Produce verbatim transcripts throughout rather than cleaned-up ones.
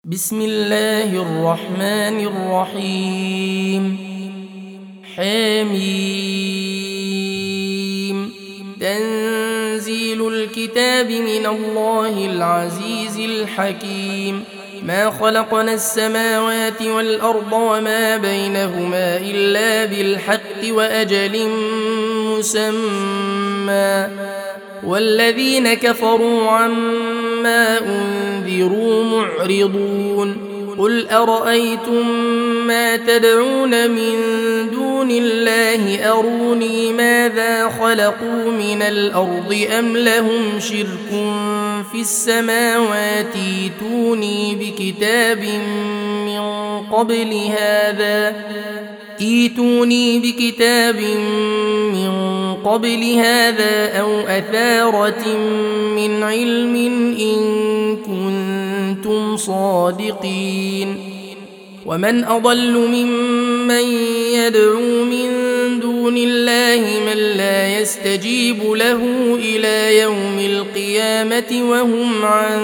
بسم الله الرحمن الرحيم. حميم. تنزيل الكتاب من الله العزيز الحكيم. ما خلقنا السماوات والأرض وما بينهما إلا بالحق وأجل مسمى، والذين كفروا عما أنذروا معرضون. قل أرأيتم ما تدعون من دون الله أروني ماذا خلقوا من الأرض أم لهم شرك في السماوات ايتوني بكتاب من قبل هذا ايتوني بكتاب من قبل هذا أو أثارة من علم إن كنتم صادقين. ومن أضل ممن يدعو من دون الله من لا يستجيب له إلى يوم القيامة وهم عن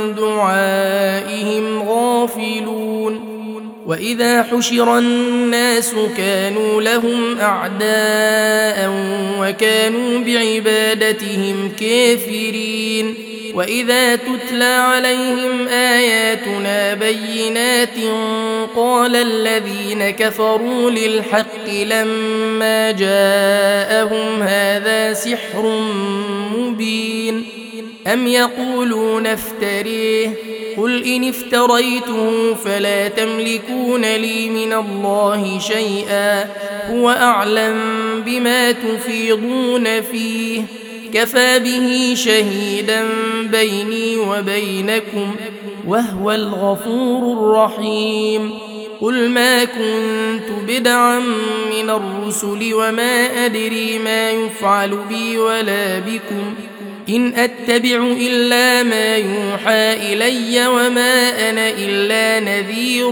دعائهم غافلون. وإذا حشر الناس كانوا لهم أعداء وكانوا بعبادتهم كافرين. وإذا تتلى عليهم آياتنا بينات قال الذين كفروا للحق لما جاءهم هذا سحر مبين. أم يقولون افتريه قل إن افتريته فلا تملكون لي من الله شيئا هو أعلم بما تفيضون فيه كفى به شهيدا بيني وبينكم وهو الغفور الرحيم. قل ما كنت بدعا من الرسل وما أدري ما يفعل بي ولا بكم إن أتبع إلا ما يوحى إلي وما أنا إلا نذير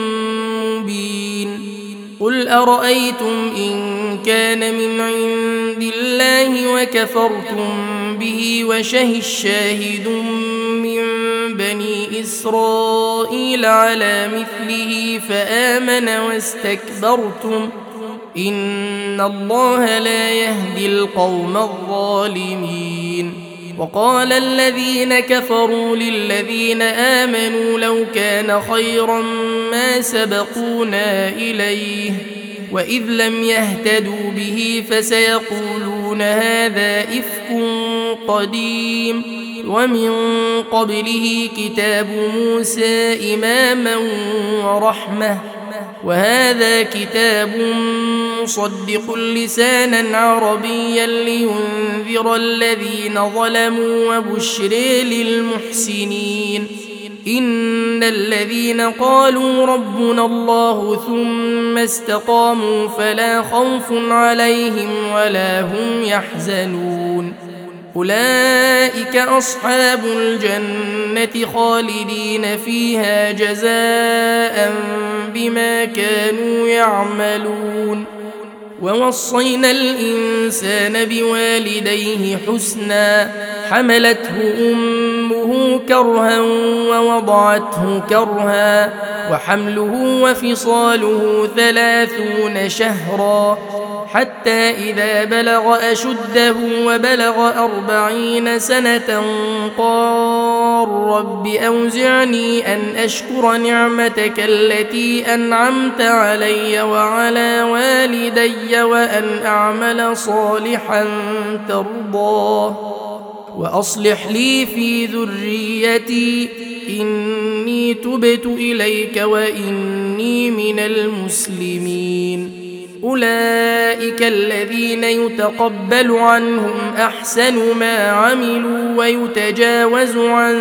مبين. قل أرأيتم إن كان من عند الله وكفرتم به وشهد شاهد من بني إسرائيل على مثله فآمن واستكبرتم إن الله لا يهدي القوم الظالمين. وقال الذين كفروا للذين آمنوا لو كان خيرا ما سبقونا إليه وإذ لم يهتدوا به فسيقولون هذا إفك قديم ومن قبله كتاب موسى إماما ورحمة وهذا كتاب مصدق لسانا عربيا لينذر الذين ظلموا وبشر للمحسنين. إن الذين قالوا ربنا الله ثم استقاموا فلا خوف عليهم ولا هم يحزنون. أولئك أصحاب الجنة خالدين فيها جزاء بما كانوا يعملون. ووصينا الإنسان بوالديه حسنا حملته أمه كرها ووضعته كرها وحمله وفصاله ثلاثون شهرا حتى إذا بلغ أشده وبلغ أربعين سنة قال رب أوزعني أن أشكر نعمتك التي أنعمت علي وعلى والدي وأن أعمل صالحا ترضاه وأصلح لي في ذريتي إني تبت إليك وإني من المسلمين. أولئك الذين يتقبل عنهم أحسن ما عملوا ويتجاوز عن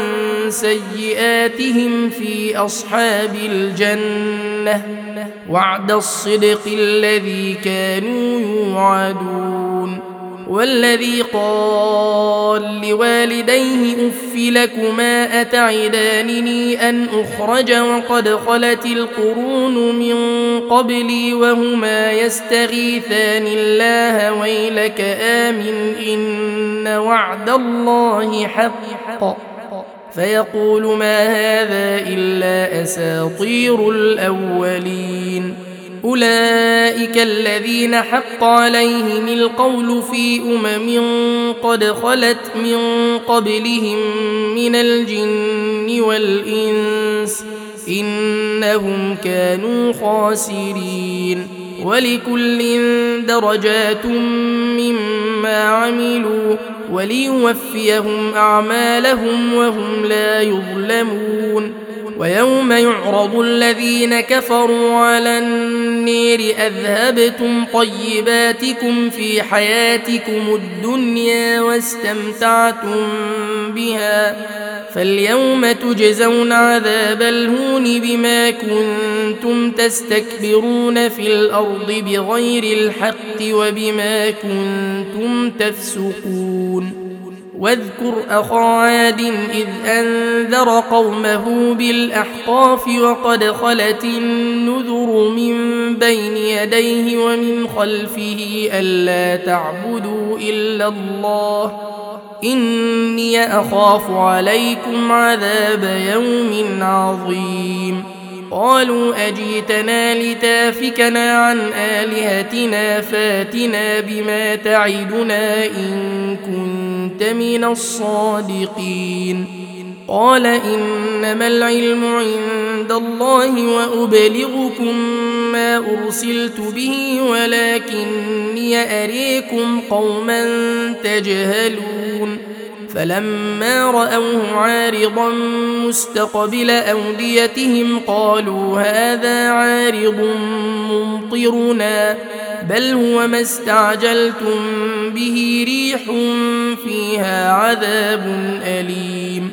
سيئاتهم في أصحاب الجنة وعد الصدق الذي كانوا يوعدون. والذي قال لوالديه أف لكما أتعدانني أن أخرج وقد خلت القرون من قبلي وهما يستغيثان الله ويلك آمن إن وعد الله حق فيقول ما هذا إلا أساطير الأولين. أولئك الذين حق عليهم القول في أمم قد خلت من قبلهم من الجن والإنس إنهم كانوا خاسرين. ولكل درجات مما عملوا وليوفيهم أعمالهم وهم لا يظلمون. ويوم يعرض الذين كفروا على النير أذهبتم طيباتكم في حياتكم الدنيا واستمتعتم بها فاليوم تجزون عذاب الهون بما كنتم تستكبرون في الأرض بغير الحق وبما كنتم تفسقون. واذكر أخا عاد إذ أنذر قومه بالأحقاف وقد خلت النذر من بين يديه ومن خلفه ألا تعبدوا إلا الله إني أخاف عليكم عذاب يوم عظيم. قالوا أجيتنا لتافكنا عن آلهتنا فاتنا بما تعدنا إن كنت من الصادقين. قال إنما العلم عند الله وأبلغكم ما أرسلت به ولكني أريكم قوما تجهلون. فلما رأوه عارضا مستقبل أوديتهم قالوا هذا عارض ممطرنا بل هو ما استعجلتم به ريح فيها عذاب أليم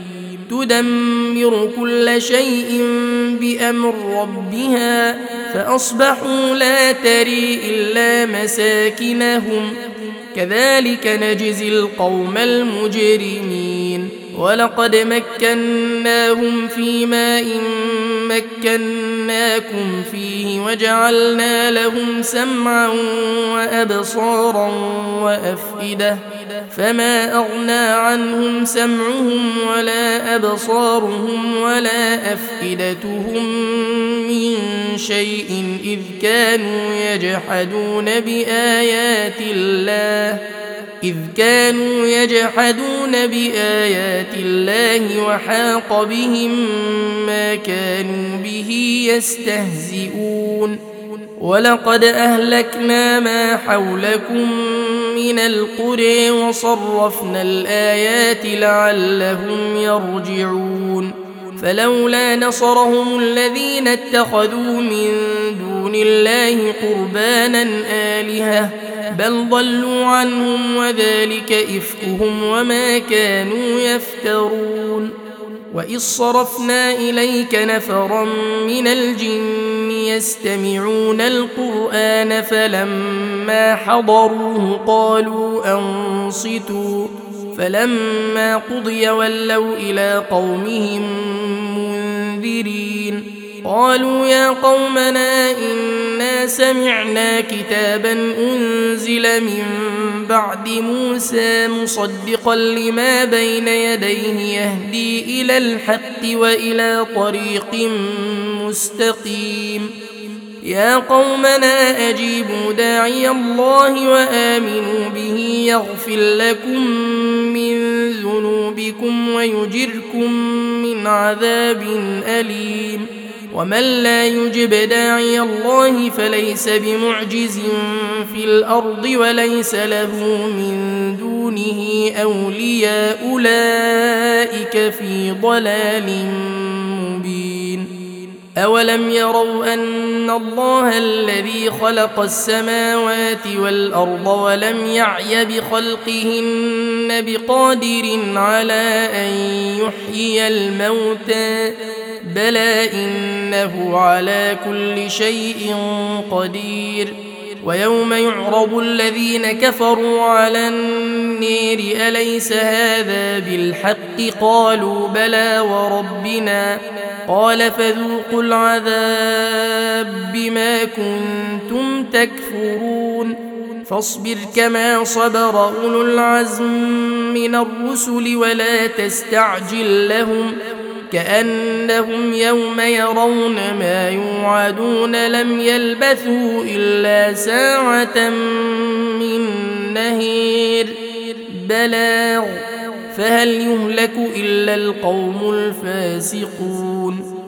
تدمر كل شيء بأمر ربها فأصبحوا لا تري إلا مساكنهم كذلك نجزي القوم المجرمين. ولقد مكناهم في ماء مكناكم فيه وجعلنا لهم سمعا وأبصارا وأفئدة فما أغنى عنهم سمعهم ولا أبصارهم ولا أفئدتهم من شيء إذ كانوا يجحدون بآيات الله إذ كانوا يجحدون بآيات الله وحاق بهم ما كانوا به يستهزئون. ولقد أهلكنا ما حولكم من القرى وصرفنا الآيات لعلهم يرجعون. فلولا نصرهم الذين اتخذوا من دون الله قربانا آلهة بل ضلوا عنهم وذلك إفكهم وما كانوا يفترون. وإذ صرفنا إليك نفرا من الجن يستمعون القرآن فلما حضروه قالوا أنصتوا فلما قضي ولوا إلى قومهم منذرين. قالوا يا قومنا إنا سمعنا كتابا أنزل من بعد موسى مصدقا لما بين يديه يهدي إلى الحق وإلى طريق مستقيم. يا قومنا أجيبوا داعي الله وآمنوا به يغفر لكم من ذنوبكم ويجركم من عذاب أليم. ومن لا يجب داعي الله فليس بمعجز في الأرض وليس له من دونه أولياء أولئك في ضلال مبين. أولم يروا أن الله الذي خلق السماوات والأرض ولم يعي بخلقهن بقادر على أن يحيي الموتى بلى إنه على كل شيء قدير. ويوم يعرض الذين كفروا على النير أليس هذا بالحق قالوا بلى وربنا قال فذوقوا العذاب بما كنتم تكفرون. فاصبر كما صبر أولو العزم من الرسل ولا تستعجل لهم كأنهم يوم يرون ما يوعدون لم يلبثوا إلا ساعة من نهير بلاغ فهل يهلك إلا القوم الفاسقون